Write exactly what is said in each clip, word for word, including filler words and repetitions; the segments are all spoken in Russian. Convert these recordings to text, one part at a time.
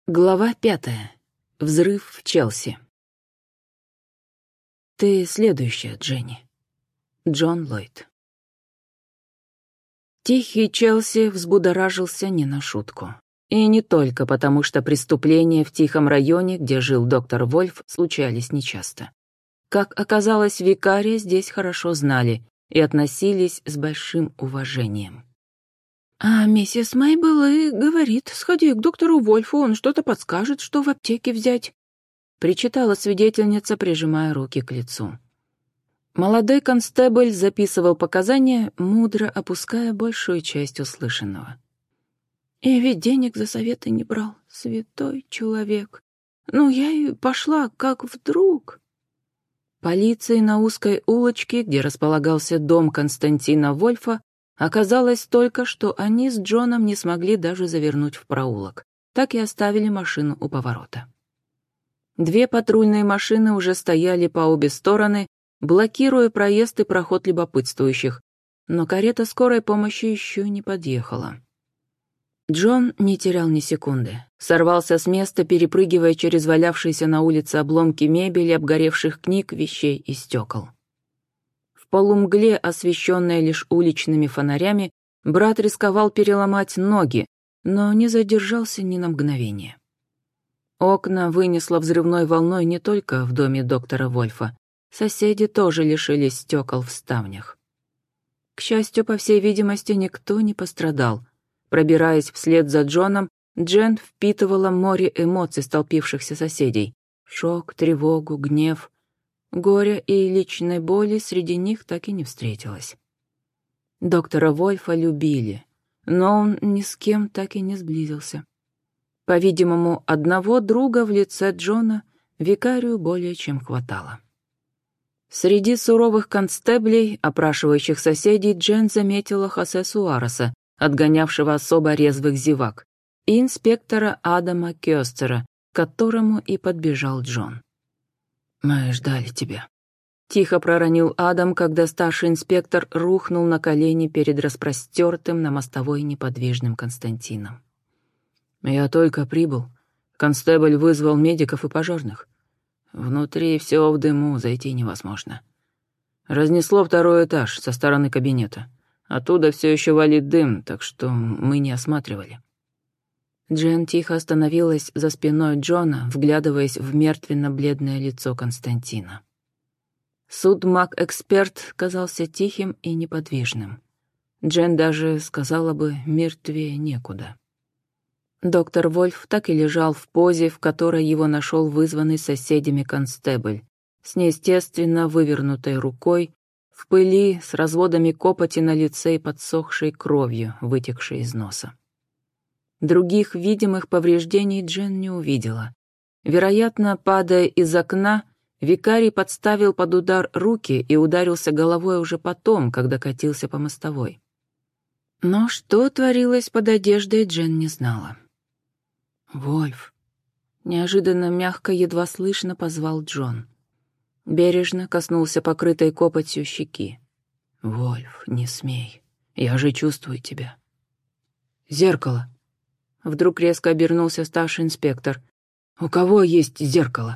Глава пятая. Взрыв в Челси. Ты следующая, Дженни. Джон Ллойд. Тихий Челси взбудоражился не на шутку. И не только потому, что преступления в тихом районе, где жил доктор Вольф, случались нечасто. Как оказалось, викария здесь хорошо знали и относились с большим уважением. «А миссис Мейбл и говорит, сходи к доктору Вольфу, он что-то подскажет, что в аптеке взять», — причитала свидетельница, прижимая руки к лицу. Молодой констебль записывал показания, мудро опуская большую часть услышанного. «И ведь денег за советы не брал, святой человек. Ну, я и пошла, как вдруг...» Полиции на узкой улочке, где располагался дом Константина Вольфа, оказалось только, что они с Джоном не смогли даже завернуть в проулок, так и оставили машину у поворота. Две патрульные машины уже стояли по обе стороны, блокируя проезд и проход любопытствующих, но карета скорой помощи еще не подъехала. Джон не терял ни секунды, сорвался с места, перепрыгивая через валявшиеся на улице обломки мебели, обгоревших книг, вещей и стекол. В полумгле, освещенной лишь уличными фонарями, брат рисковал переломать ноги, но не задержался ни на мгновение. Окна вынесло взрывной волной не только в доме доктора Вольфа. Соседи тоже лишились стекол в ставнях. К счастью, по всей видимости, никто не пострадал. Пробираясь вслед за Джоном, Джен впитывала море эмоций столпившихся соседей. Шок, тревогу, гнев. Горя и личной боли среди них так и не встретилось. Доктора Вольфа любили, но он ни с кем так и не сблизился. По-видимому, одного друга в лице Джона викарию более чем хватало. Среди суровых констеблей, опрашивающих соседей, Джен заметила Хосе Суареса, отгонявшего особо резвых зевак, и инспектора Адама Кёстера, к которому и подбежал Джон. «Мы ждали тебя», — тихо проронил Адам, когда старший инспектор рухнул на колени перед распростертым на мостовой неподвижным Константином. «Я только прибыл. Констебль вызвал медиков и пожарных. Внутри все в дыму, зайти невозможно. Разнесло второй этаж со стороны кабинета. Оттуда все еще валит дым, так что мы не осматривали». Джен тихо остановилась за спиной Джона, вглядываясь в мертвенно-бледное лицо Константина. Судмаг-эксперт казался тихим и неподвижным. Джен даже сказала бы, мертвее некуда. Доктор Вольф так и лежал в позе, в которой его нашел вызванный соседями констебль, с неестественно вывернутой рукой, в пыли, с разводами копоти на лице и подсохшей кровью, вытекшей из носа. Других видимых повреждений Джен не увидела. Вероятно, падая из окна, викарий подставил под удар руки и ударился головой уже потом, когда катился по мостовой. Но что творилось под одеждой, Джен не знала. «Вольф!» — неожиданно мягко, едва слышно позвал Джон. Бережно коснулся покрытой копотью щеки. «Вольф, не смей. Я же чувствую тебя». «Зеркало!» Вдруг резко обернулся старший инспектор. «У кого есть зеркало?»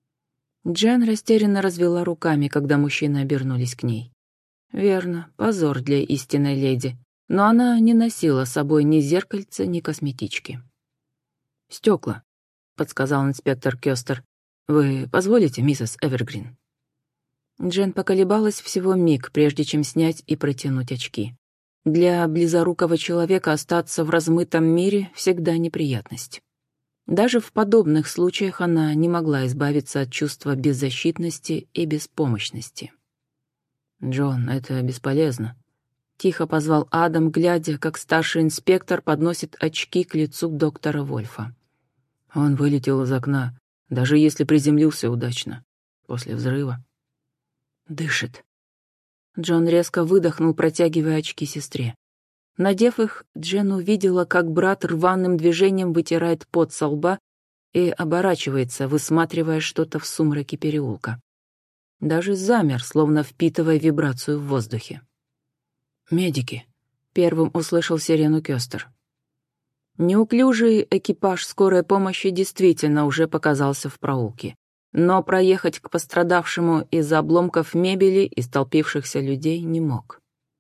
Джен растерянно развела руками, когда мужчины обернулись к ней. Верно, позор для истинной леди, но она не носила с собой ни зеркальца, ни косметички. «Стекла», — подсказал инспектор Кёстер. «Вы позволите, миссис Эвергрин?» Джен поколебалась всего миг, прежде чем снять и протянуть очки. Для близорукого человека остаться в размытом мире всегда неприятность. Даже в подобных случаях она не могла избавиться от чувства беззащитности и беспомощности. «Джон, это бесполезно», — тихо позвал Адам, глядя, как старший инспектор подносит очки к лицу доктора Вольфа. Он вылетел из окна, даже если приземлился удачно, после взрыва. «Дышит». Джон резко выдохнул, протягивая очки сестре. Надев их, Джен увидела, как брат рваным движением вытирает пот со лба и оборачивается, высматривая что-то в сумраке переулка. Даже замер, словно впитывая вибрацию в воздухе. «Медики», — первым услышал сирену Кёстер. Неуклюжий экипаж скорой помощи действительно уже показался в проулке, но проехать к пострадавшему из-за обломков мебели и столпившихся людей не мог.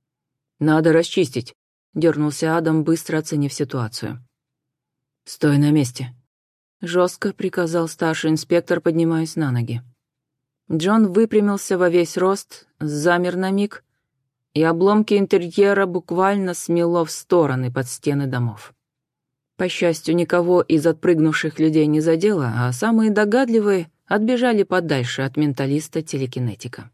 «Надо расчистить», — дернулся Адам, быстро оценив ситуацию. «Стой на месте», — жестко приказал старший инспектор, поднимаясь на ноги. Джон выпрямился во весь рост, замер на миг, и обломки интерьера буквально смело в стороны под стены домов. По счастью, никого из отпрыгнувших людей не задело, а самые догадливые отбежали подальше от менталиста-телекинетика.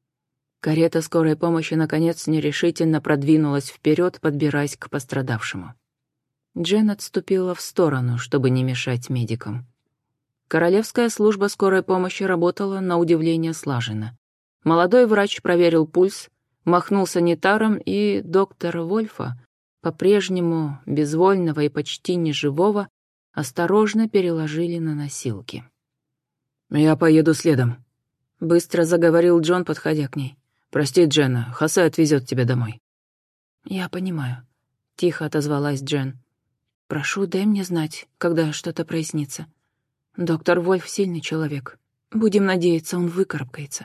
Карета скорой помощи, наконец, нерешительно продвинулась вперед, подбираясь к пострадавшему. Джен отступила в сторону, чтобы не мешать медикам. Королевская служба скорой помощи работала на удивление слаженно. Молодой врач проверил пульс, махнул санитаром, и доктора Вольфа, по-прежнему безвольного и почти неживого, осторожно переложили на носилки. «Я поеду следом», — быстро заговорил Джон, подходя к ней. «Прости, Дженна, Хосе отвезет тебя домой». «Я понимаю», — тихо отозвалась Джен. «Прошу, дай мне знать, когда что-то прояснится. Доктор Вольф сильный человек. Будем надеяться, он выкарабкается».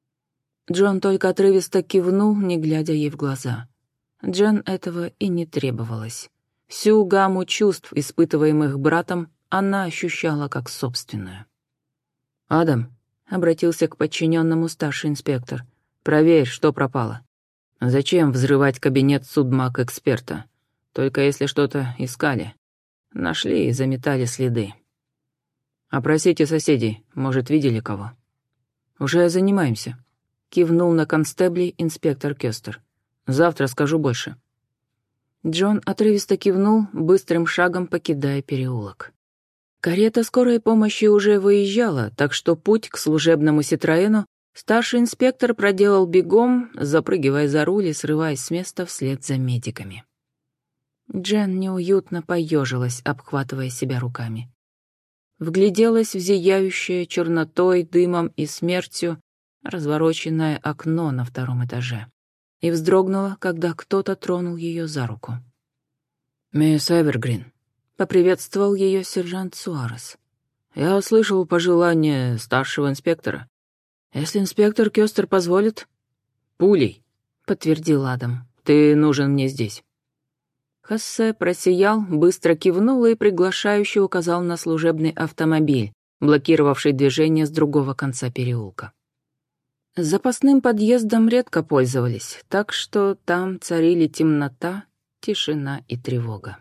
Джон только отрывисто кивнул, не глядя ей в глаза. Джен этого и не требовалось. Всю гамму чувств, испытываемых братом, она ощущала как собственную. «Адам», — обратился к подчиненному старший инспектор, — «проверь, что пропало. Зачем взрывать кабинет судмаг-эксперта? Только если что-то искали. Нашли и заметали следы. Опросите соседей, может, видели кого?» «Уже занимаемся», — кивнул на констеблей инспектор Кёстер. «Завтра скажу больше». Джон отрывисто кивнул, быстрым шагом покидая переулок. Карета скорой помощи уже выезжала, так что путь к служебному Ситроэну старший инспектор проделал бегом, запрыгивая за руль и срываясь с места вслед за медиками. Джен неуютно поежилась, обхватывая себя руками. Вгляделась в зияющее чернотой, дымом и смертью развороченное окно на втором этаже и вздрогнула, когда кто-то тронул ее за руку. «Мисс Эвергрин», — поприветствовал ее сержант Суарес. «Я услышал пожелание старшего инспектора. Если инспектор Кёстер позволит...» «Пулей», — подтвердил Адам. «Ты нужен мне здесь». Хосе просиял, быстро кивнул и приглашающе указал на служебный автомобиль, блокировавший движение с другого конца переулка. Запасным подъездом редко пользовались, так что там царили темнота, тишина и тревога.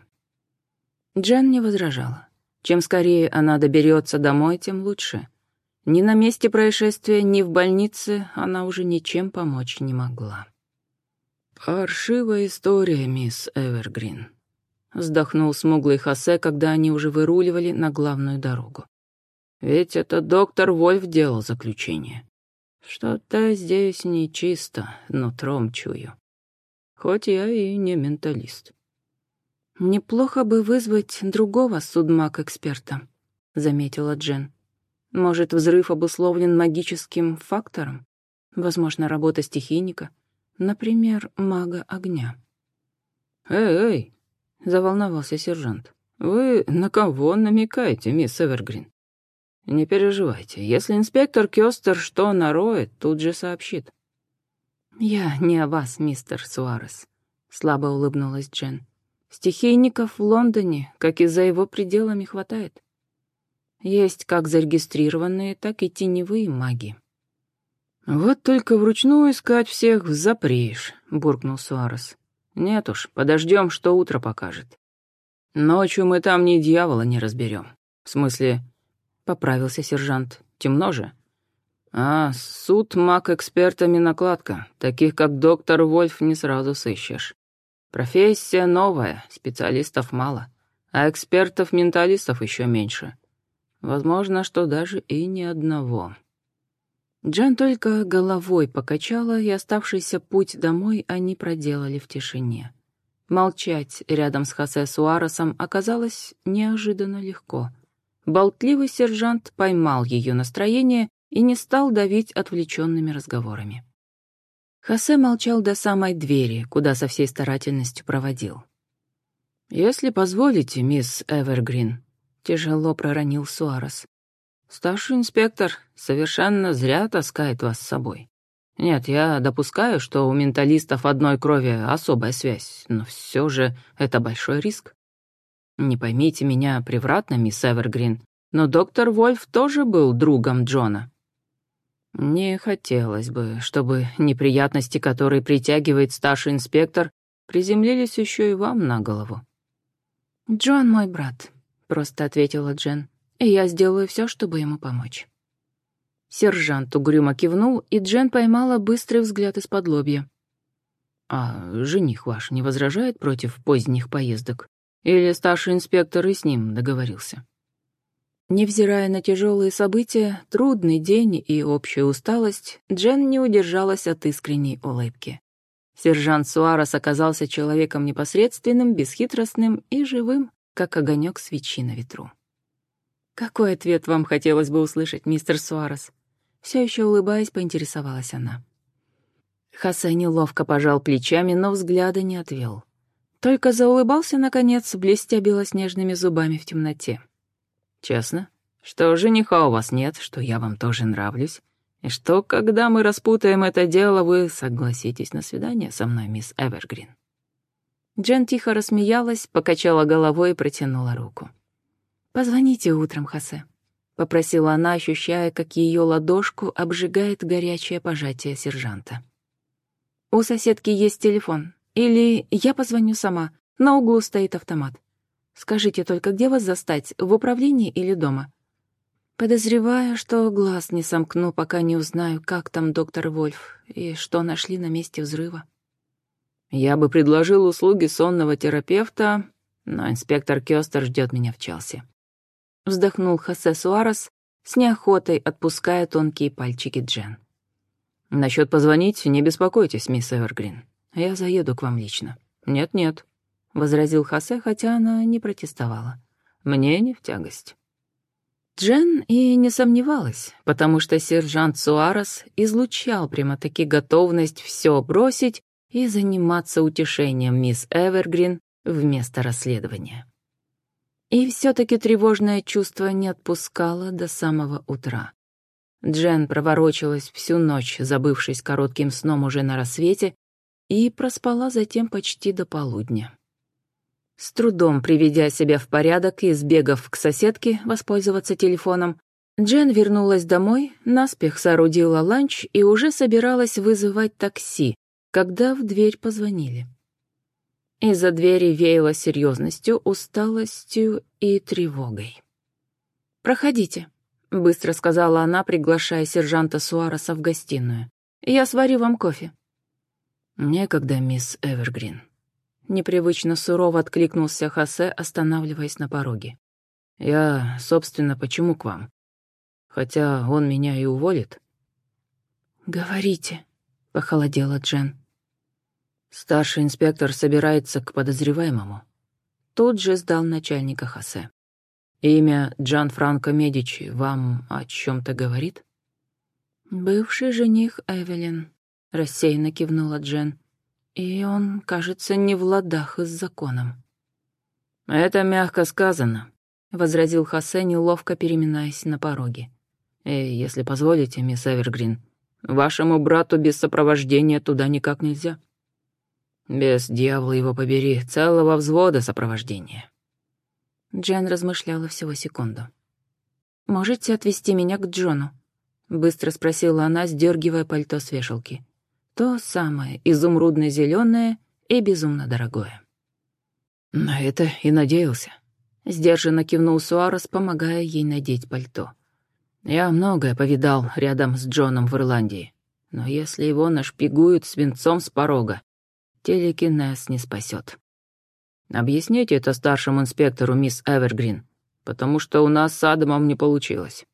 Джен не возражала. Чем скорее она доберется домой, тем лучше. Ни на месте происшествия, ни в больнице она уже ничем помочь не могла. «Паршивая история, мисс Эвергрин», — вздохнул смуглый Хосе, когда они уже выруливали на главную дорогу. «Ведь это доктор Вольф делал заключение. Что-то здесь нечисто, нутром чую. Хоть я и не менталист». «Неплохо бы вызвать другого судмаг-эксперта», — заметила Джен. «Может, взрыв обусловлен магическим фактором? Возможно, работа стихийника, например, мага огня». «Эй, эй!» — заволновался сержант. «Вы на кого намекаете, мисс Эвергрин? Не переживайте, если инспектор Кёстер что нароет, тут же сообщит». «Я не о вас, мистер Суарес», — слабо улыбнулась Джен. «Стихийников в Лондоне, как и за его пределами, хватает. Есть как зарегистрированные, так и теневые маги». «Вот только вручную искать всех запрешь», — буркнул Суарес. «Нет уж, подождем, что утро покажет. Ночью мы там ни дьявола не разберем. В смысле...» — поправился сержант. «Темно же?» «А, суд маг-экспертами накладка. Таких, как доктор Вольф, не сразу сыщешь. Профессия новая, специалистов мало, а экспертов-менталистов еще меньше. Возможно, что даже и ни одного». Джен только головой покачала, и оставшийся путь домой они проделали в тишине. Молчать рядом с Хосе Суаресом оказалось неожиданно легко. Болтливый сержант поймал ее настроение и не стал давить отвлеченными разговорами. Хосе молчал до самой двери, куда со всей старательностью проводил. «Если позволите, мисс Эвергрин», — тяжело проронил Суарес, «старший инспектор совершенно зря таскает вас с собой. Нет, я допускаю, что у менталистов одной крови особая связь, но все же это большой риск. Не поймите меня превратно, мисс Эвергрин, но доктор Вольф тоже был другом Джона. Не хотелось бы, чтобы неприятности, которые притягивает старший инспектор, приземлились еще и вам на голову». «Джон мой брат», — просто ответила Джен, «и я сделаю все, чтобы ему помочь». Сержант угрюмо кивнул, и Джен поймала быстрый взгляд из-под лобья. «А жених ваш не возражает против поздних поездок? Или старший инспектор и с ним договорился?» Невзирая на тяжелые события, трудный день и общую усталость, Джен не удержалась от искренней улыбки. Сержант Суарес оказался человеком непосредственным, бесхитростным и живым, как огонек свечи на ветру. «Какой ответ вам хотелось бы услышать, мистер Суарес?» Все еще улыбаясь, поинтересовалась она. Хосе неловко пожал плечами, но взгляда не отвел. Только заулыбался, наконец, блестя белоснежными зубами в темноте. «Честно? Что жениха у вас нет, что я вам тоже нравлюсь, и что, когда мы распутаем это дело, вы согласитесь на свидание со мной, мисс Эвергрин?» Джен тихо рассмеялась, покачала головой и протянула руку. «Позвоните утром, Хосе», — попросила она, ощущая, как ее ладошку обжигает горячее пожатие сержанта. «У соседки есть телефон. Или я позвоню сама. На углу стоит автомат. Скажите только, где вас застать, в управлении или дома? Подозреваю, что глаз не сомкну, пока не узнаю, как там доктор Вольф и что нашли на месте взрыва». «Я бы предложил услуги сонного терапевта, но инспектор Кёстер ждет меня в Челси». Вздохнул Хосе Суарес, с неохотой отпуская тонкие пальчики Джен. «Насчет позвонить не беспокойтесь, мисс Эвергрин. Я заеду к вам лично». «Нет-нет», — возразил Хосе, хотя она не протестовала. «Мне не в тягость». Джен и не сомневалась, потому что сержант Суарес излучал прямо-таки готовность все бросить и заниматься утешением мисс Эвергрин вместо расследования. И все-таки тревожное чувство не отпускало до самого утра. Джен проворочилась всю ночь, забывшись коротким сном уже на рассвете, и проспала затем почти до полудня. С трудом приведя себя в порядок и сбегав к соседке воспользоваться телефоном, Джен вернулась домой, наспех соорудила ланч и уже собиралась вызывать такси, когда в дверь позвонили. Из-за двери веяло серьезностью, усталостью и тревогой. «Проходите», — быстро сказала она, приглашая сержанта Суареса в гостиную. «Я сварю вам кофе». «Некогда, мисс Эвергрин». Непривычно сурово откликнулся Хосе, останавливаясь на пороге. «Я, собственно, почему к вам? Хотя он меня и уволит». «Говорите», — похолодела Джен. «Старший инспектор собирается к подозреваемому». Тут же сдал начальника Хосе. «Имя Джанфранко Медичи вам о чем-то говорит?» «Бывший жених Эвелин», — рассеянно кивнула Джен. «И он, кажется, не в ладах с законом». «Это мягко сказано», — возразил Хосе, неловко переминаясь на пороге. «И, если позволите, мисс Эвергрин, вашему брату без сопровождения туда никак нельзя. Без, дьявола его побери, целого взвода сопровождения». Джен размышляла всего секунду. «Можете отвезти меня к Джону?» — быстро спросила она, сдергивая пальто с вешалки. То самое изумрудно-зеленое и безумно дорогое. «На это и надеялся», — сдержанно кивнул Суарес, помогая ей надеть пальто. «Я многое повидал рядом с Джоном в Ирландии, но если его нашпигуют свинцом с порога, телекинез не спасет. Объясните это старшему инспектору, мисс Эвергрин, потому что у нас с Адамом не получилось».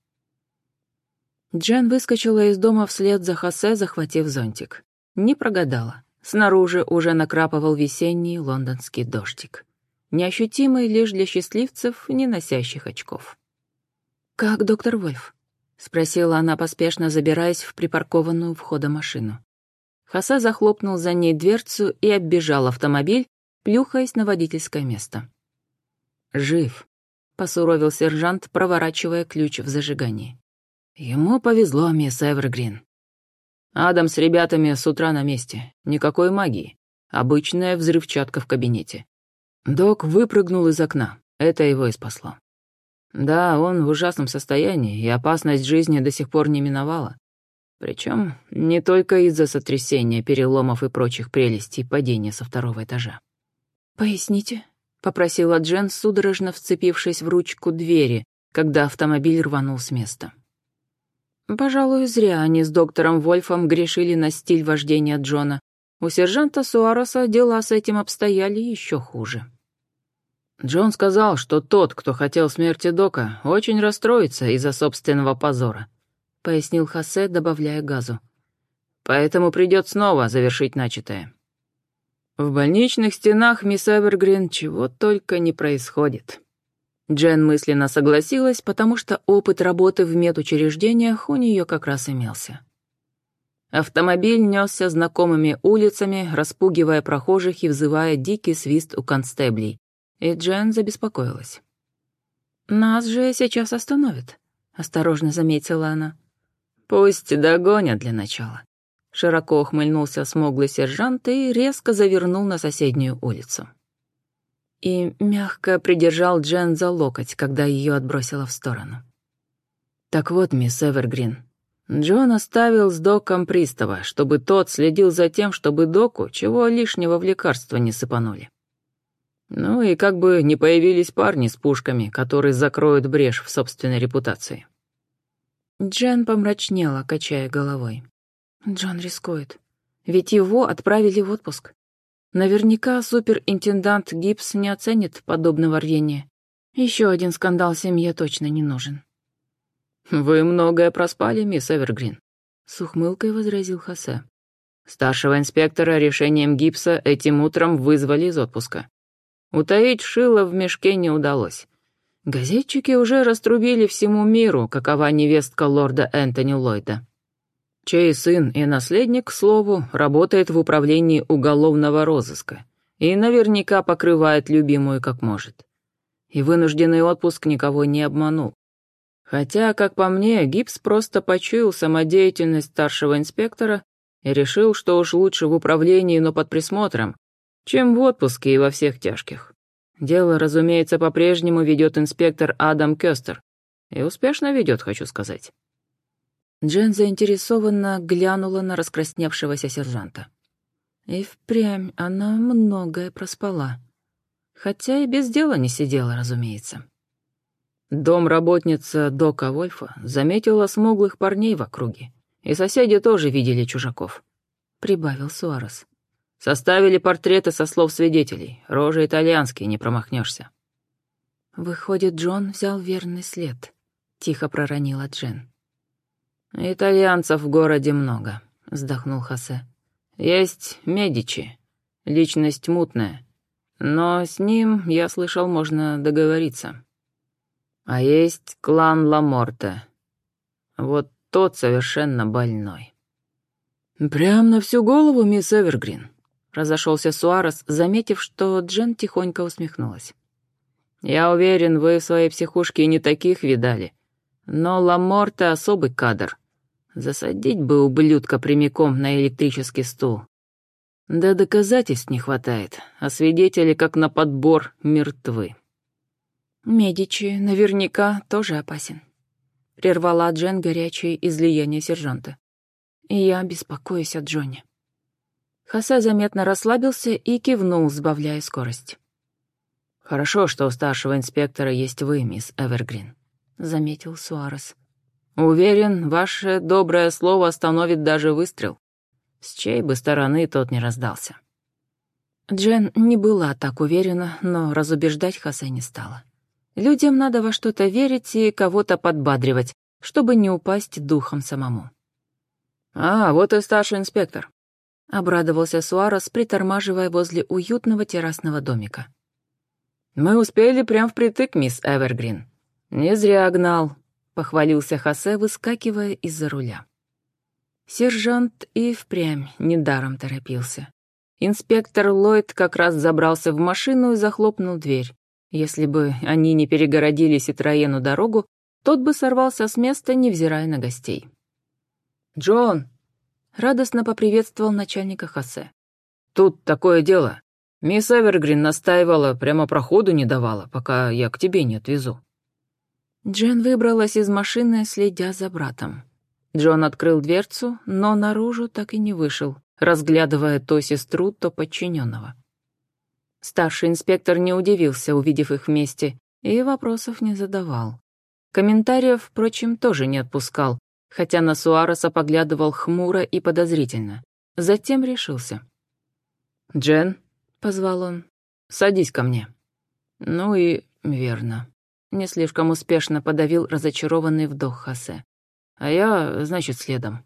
Джен выскочила из дома вслед за Хосе, захватив зонтик. Не прогадала. Снаружи уже накрапывал весенний лондонский дождик. Неощутимый лишь для счастливцев, не носящих очков. «Как доктор Вольф?» — спросила она, поспешно забираясь в припаркованную у входа машину. Хосе захлопнул за ней дверцу и оббежал автомобиль, плюхаясь на водительское место. «Жив», — посуровил сержант, проворачивая ключ в зажигании. «Ему повезло, мисс Эвергрин. Адам с ребятами с утра на месте. Никакой магии. Обычная взрывчатка в кабинете. Док выпрыгнул из окна. Это его и спасло. Да, он в ужасном состоянии, и опасность жизни до сих пор не миновала. Причем не только из-за сотрясения, переломов и прочих прелестей падения со второго этажа». «Поясните?» — попросила Джен, судорожно вцепившись в ручку двери, когда автомобиль рванул с места. Пожалуй, зря они с доктором Вольфом грешили на стиль вождения Джона. У сержанта Суареса дела с этим обстояли еще хуже. Джон сказал, что тот, кто хотел смерти Дока, очень расстроится из-за собственного позора, — пояснил Хосе, добавляя газу. Поэтому придет снова завершить начатое. В больничных стенах, мисс Эвергрин, чего только не происходит. Джен мысленно согласилась, потому что опыт работы в медучреждениях у нее как раз имелся. Автомобиль несся знакомыми улицами, распугивая прохожих и взывая дикий свист у констеблей, и Джен забеспокоилась. «Нас же сейчас остановят», — осторожно заметила она. «Пусть догонят для начала». Широко ухмыльнулся смуглый сержант и резко завернул на соседнюю улицу. И мягко придержал Джен за локоть, когда ее отбросило в сторону. «Так вот, мисс Эвергрин, Джон оставил с Доком пристава, чтобы тот следил за тем, чтобы Доку чего лишнего в лекарства не сыпанули. Ну и как бы не появились парни с пушками, которые закроют брешь в собственной репутации». Джен помрачнела, качая головой. Джон рискует. Ведь его отправили в отпуск. Наверняка суперинтендант Гибс не оценит подобного рвения. Еще один скандал семье точно не нужен. «Вы многое проспали, мисс Эвергрин», — с ухмылкой возразил Хосе. «Старшего инспектора решением Гибса этим утром вызвали из отпуска. Утаить шило в мешке не удалось. Газетчики уже раструбили всему миру, какова невестка лорда Энтони Ллойда, чей сын и наследник, к слову, работает в управлении уголовного розыска и наверняка покрывает любимую как может. И вынужденный отпуск никого не обманул. Хотя, как по мне, Гибс просто почуял самодеятельность старшего инспектора и решил, что уж лучше в управлении, но под присмотром, чем в отпуске и во всех тяжких. Дело, разумеется, по-прежнему ведет инспектор Адам Кёстер. И успешно ведет, хочу сказать». Джен заинтересованно глянула на раскрасневшегося сержанта. И впрямь она многое проспала. Хотя и без дела не сидела, разумеется. Домработница Дока Вольфа заметила смуглых парней в округе, и соседи тоже видели чужаков, — прибавил Суарес. Составили портреты со слов свидетелей, рожи итальянские, не промахнешься. «Выходит, Джон взял верный след», — тихо проронила Джен. «Итальянцев в городе много», — вздохнул Хосе. «Есть Медичи, личность мутная, но с ним, я слышал, можно договориться. А есть клан Ламорте. Вот тот совершенно больной». «Прям на всю голову, мисс Эвергрин», — разошелся Суарес, заметив, что Джен тихонько усмехнулась. «Я уверен, вы в своей психушке не таких видали. Но Ламорте — особый кадр. Засадить бы ублюдка прямиком на электрический стул. Да доказательств не хватает, а свидетели, как на подбор, мертвы». «Медичи наверняка тоже опасен», — прервала Джен горячее излияние сержанта. «И я беспокоюсь о Джоне». Хосе заметно расслабился и кивнул, сбавляя скорость. «Хорошо, что у старшего инспектора есть вы, мисс Эвергрин», — заметил Суарес. «Уверен, ваше доброе слово остановит даже выстрел. С чьей бы стороны тот не раздался». Джен не была так уверена, но разубеждать Хосе не стала. Людям надо во что-то верить и кого-то подбадривать, чтобы не упасть духом самому. «А, вот и старший инспектор», — обрадовался Суарес, притормаживая возле уютного террасного домика. «Мы успели прям впритык, мисс Эвергрин. Не зря гнал», — похвалился Хосе, выскакивая из-за руля. Сержант и впрямь недаром торопился. Инспектор Ллойд как раз забрался в машину и захлопнул дверь. Если бы они не перегородили Ситроену дорогу, тот бы сорвался с места, невзирая на гостей. «Джон!» — радостно поприветствовал начальника Хосе. «Тут такое дело. Мисс Эвергрин настаивала, прямо проходу не давала, пока я к тебе не отвезу». Джен выбралась из машины, следя за братом. Джон открыл дверцу, но наружу так и не вышел, разглядывая то сестру, то подчиненного. Старший инспектор не удивился, увидев их вместе, и вопросов не задавал. Комментариев, впрочем, тоже не отпускал, хотя на Суареса поглядывал хмуро и подозрительно. Затем решился. «Джен», — позвал он, — «садись ко мне». «Ну и верно». Не слишком успешно подавил разочарованный вдох Хосе. «А я, значит, следом».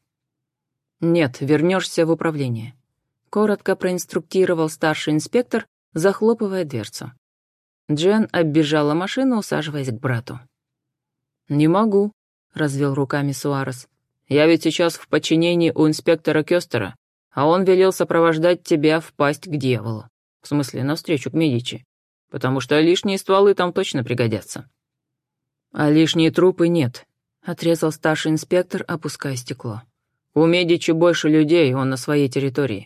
«Нет, вернешься в управление», — коротко проинструктировал старший инспектор, захлопывая дверцу. Джен оббежала машину, усаживаясь к брату. «Не могу», — развел руками Суарес. «Я ведь сейчас в подчинении у инспектора Кёстера, а он велел сопровождать тебя в пасть к дьяволу. В смысле, навстречу к Медичи. Потому что лишние стволы там точно пригодятся». «А лишние трупы нет», — отрезал старший инспектор, опуская стекло. «У Медичи больше людей, он на своей территории.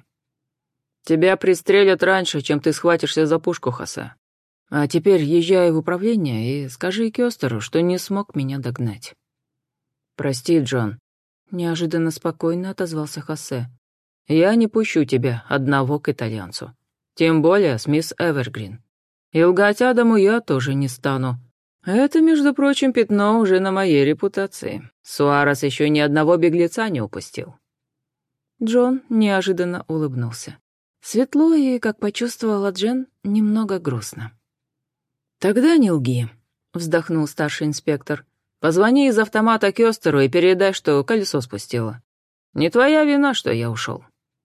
Тебя пристрелят раньше, чем ты схватишься за пушку, Хосе. А теперь езжай в управление и скажи Кёстеру, что не смог меня догнать». «Прости, Джон», — неожиданно спокойно отозвался Хосе. «Я не пущу тебя одного к итальянцу. Тем более с мисс Эвергрин. И лгать Адаму я тоже не стану. Это, между прочим, пятно уже на моей репутации. Суарес еще ни одного беглеца не упустил». Джон неожиданно улыбнулся. Светло и, как почувствовала Джен, немного грустно. «Тогда не лги», — вздохнул старший инспектор. «Позвони из автомата Кёстеру и передай, что колесо спустило. Не твоя вина, что я ушел».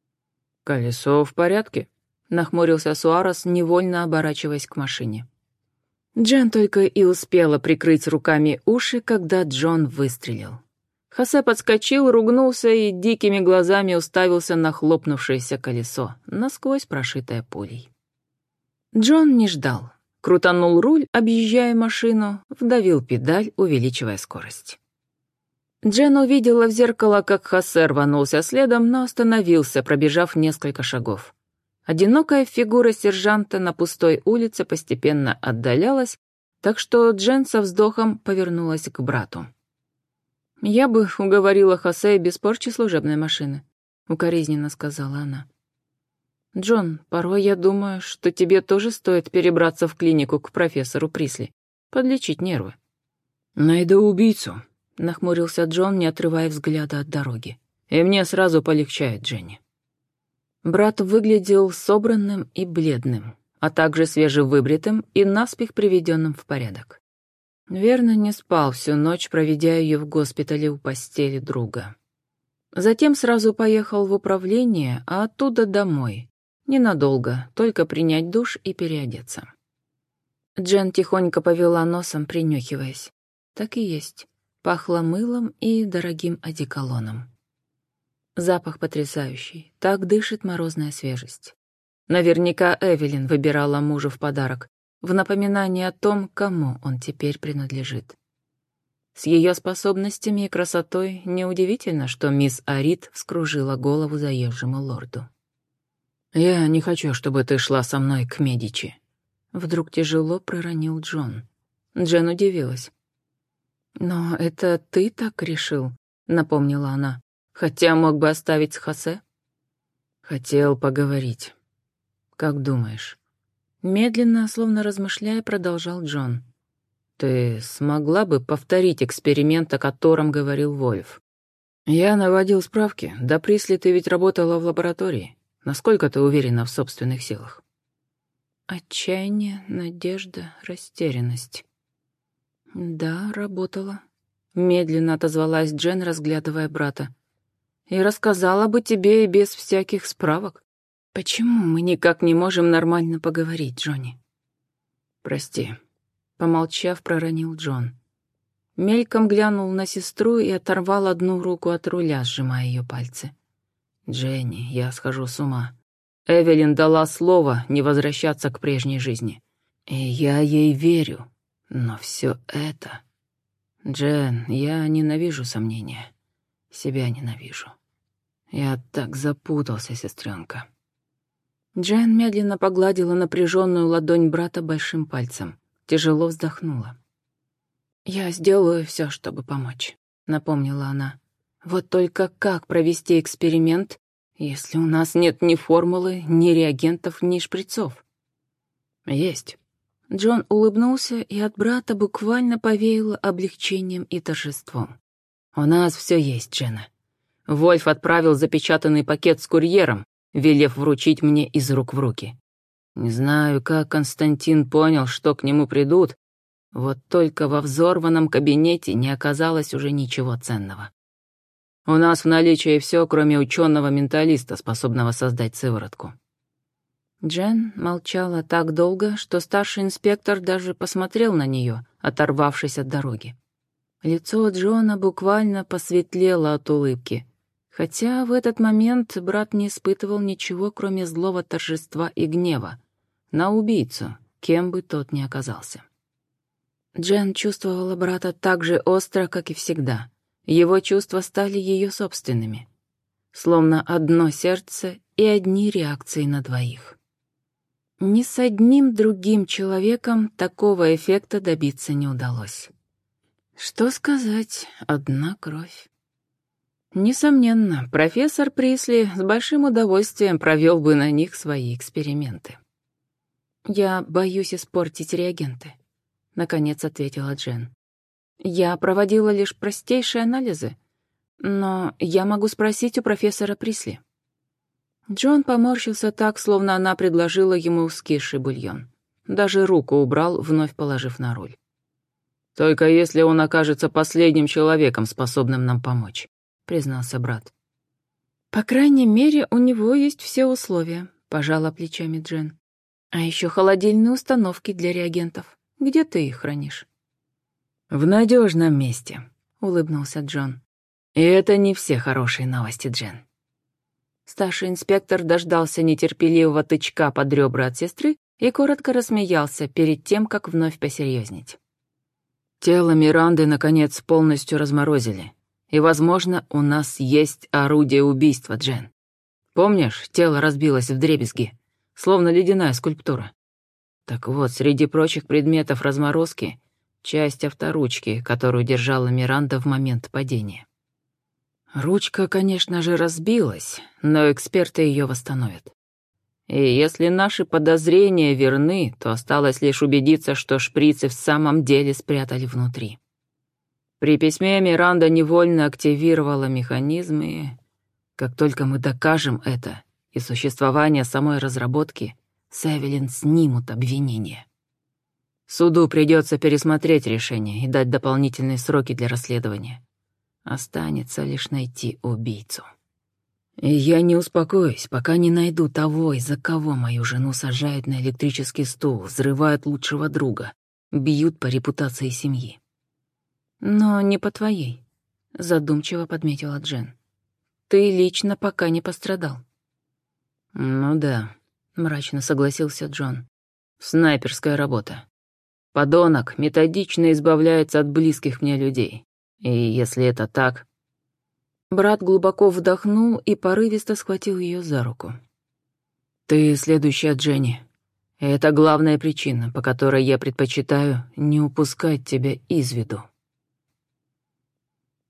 «Колесо в порядке», — нахмурился Суарес, невольно оборачиваясь к машине. Джен только и успела прикрыть руками уши, когда Джон выстрелил. Хосе подскочил, ругнулся и дикими глазами уставился на хлопнувшееся колесо, насквозь прошитое пулей. Джон не ждал. Крутанул руль, объезжая машину, вдавил педаль, увеличивая скорость. Джен увидела в зеркало, как Хосе рванулся следом, но остановился, пробежав несколько шагов. Одинокая фигура сержанта на пустой улице постепенно отдалялась, так что Джен со вздохом повернулась к брату. «Я бы уговорила Хосе без порчи служебной машины», — укоризненно сказала она. «Джон, порой я думаю, что тебе тоже стоит перебраться в клинику к профессору Присли, подлечить нервы». «Найду убийцу», — нахмурился Джон, не отрывая взгляда от дороги. «И мне сразу полегчает, Дженни». Брат выглядел собранным и бледным, а также свежевыбритым и наспех приведенным в порядок. Верно, не спал всю ночь, проведя ее в госпитале у постели друга. Затем сразу поехал в управление, а оттуда домой. Ненадолго, только принять душ и переодеться. Джен тихонько повела носом, принюхиваясь. Так и есть. Пахло мылом и дорогим одеколоном. Запах потрясающий, так дышит морозная свежесть. Наверняка Эвелин выбирала мужу в подарок, в напоминание о том, кому он теперь принадлежит. С ее способностями и красотой неудивительно, что мисс Арит вскружила голову заезжему лорду. «Я не хочу, чтобы ты шла со мной к Медичи», — вдруг тяжело проронил Джон. Джен удивилась. «Но это ты так решил?» — напомнила она. «Хотя мог бы оставить с Хосе?» «Хотел поговорить. Как думаешь?» Медленно, словно размышляя, продолжал Джон. «Ты смогла бы повторить эксперимент, о котором говорил Вольф? Я наводил справки. До Присли ты ведь работала в лаборатории. Насколько ты уверена в собственных силах?» Отчаяние, надежда, растерянность. «Да, работала», — медленно отозвалась Джен, разглядывая брата. «И рассказала бы тебе и без всяких справок. Почему мы никак не можем нормально поговорить, Джонни?» «Прости», — помолчав, проронил Джон. Мельком глянул на сестру и оторвал одну руку от руля, сжимая ее пальцы. «Дженни, я схожу с ума. Эвелин дала слово не возвращаться к прежней жизни. И я ей верю. Но все это... Джен, я ненавижу сомнения. Себя ненавижу. Я так запутался, сестренка. Джен медленно погладила напряженную ладонь брата большим пальцем. Тяжело вздохнула. «Я сделаю все, чтобы помочь», — напомнила она. «Вот только как провести эксперимент, если у нас нет ни формулы, ни реагентов, ни шприцов?» «Есть». Джон улыбнулся, и от брата буквально повеяло облегчением и торжеством. «У нас все есть, Джена. Вольф отправил запечатанный пакет с курьером, велев вручить мне из рук в руки. Не знаю, как Константин понял, что к нему придут, вот только во взорванном кабинете не оказалось уже ничего ценного. У нас в наличии все, кроме ученого-менталиста, способного создать сыворотку». Джен молчала так долго, что старший инспектор даже посмотрел на нее, оторвавшись от дороги. Лицо Джона буквально посветлело от улыбки, хотя в этот момент брат не испытывал ничего, кроме злого торжества и гнева на убийцу, кем бы тот ни оказался. Джен чувствовала брата так же остро, как и всегда. Его чувства стали ее собственными. Словно одно сердце и одни реакции на двоих. Ни с одним другим человеком такого эффекта добиться не удалось. Что сказать, одна кровь. Несомненно, профессор Присли с большим удовольствием провел бы на них свои эксперименты. «Я боюсь испортить реагенты», — наконец ответила Джен. «Я проводила лишь простейшие анализы, но я могу спросить у профессора Присли». Джон поморщился так, словно она предложила ему скисший бульон. Даже руку убрал, вновь положив на руль. «Только если он окажется последним человеком, способным нам помочь», — признался брат. «По крайней мере, у него есть все условия», — пожала плечами Джен. «А еще холодильные установки для реагентов. Где ты их хранишь?» «В надежном месте», — улыбнулся Джон. «И это не все хорошие новости, Джен». Старший инспектор дождался нетерпеливого тычка под ребра от сестры и коротко рассмеялся перед тем, как вновь посерьезнеть. «Тело Миранды, наконец, полностью разморозили. И, возможно, у нас есть орудие убийства, Джен. Помнишь, тело разбилось вдребезги, словно ледяная скульптура? Так вот, среди прочих предметов разморозки — часть авторучки, которую держала Миранда в момент падения. Ручка, конечно же, разбилась, но эксперты ее восстановят. И если наши подозрения верны, то осталось лишь убедиться, что шприцы в самом деле спрятали внутри. При письме Миранда невольно активировала механизм, и как только мы докажем это и существование самой разработки, с Эвелин снимут обвинения. Суду придется пересмотреть решение и дать дополнительные сроки для расследования. Останется лишь найти убийцу. И я не успокоюсь, пока не найду того, из-за кого мою жену сажают на электрический стул, взрывают лучшего друга, бьют по репутации семьи. «Но не по твоей», — задумчиво подметила Джен. «Ты лично пока не пострадал». «Ну да», — мрачно согласился Джон. «Снайперская работа. Подонок методично избавляется от близких мне людей. И если это так...» Брат глубоко вдохнул и порывисто схватил ее за руку. «Ты следующая, Дженни. Это главная причина, по которой я предпочитаю не упускать тебя из виду».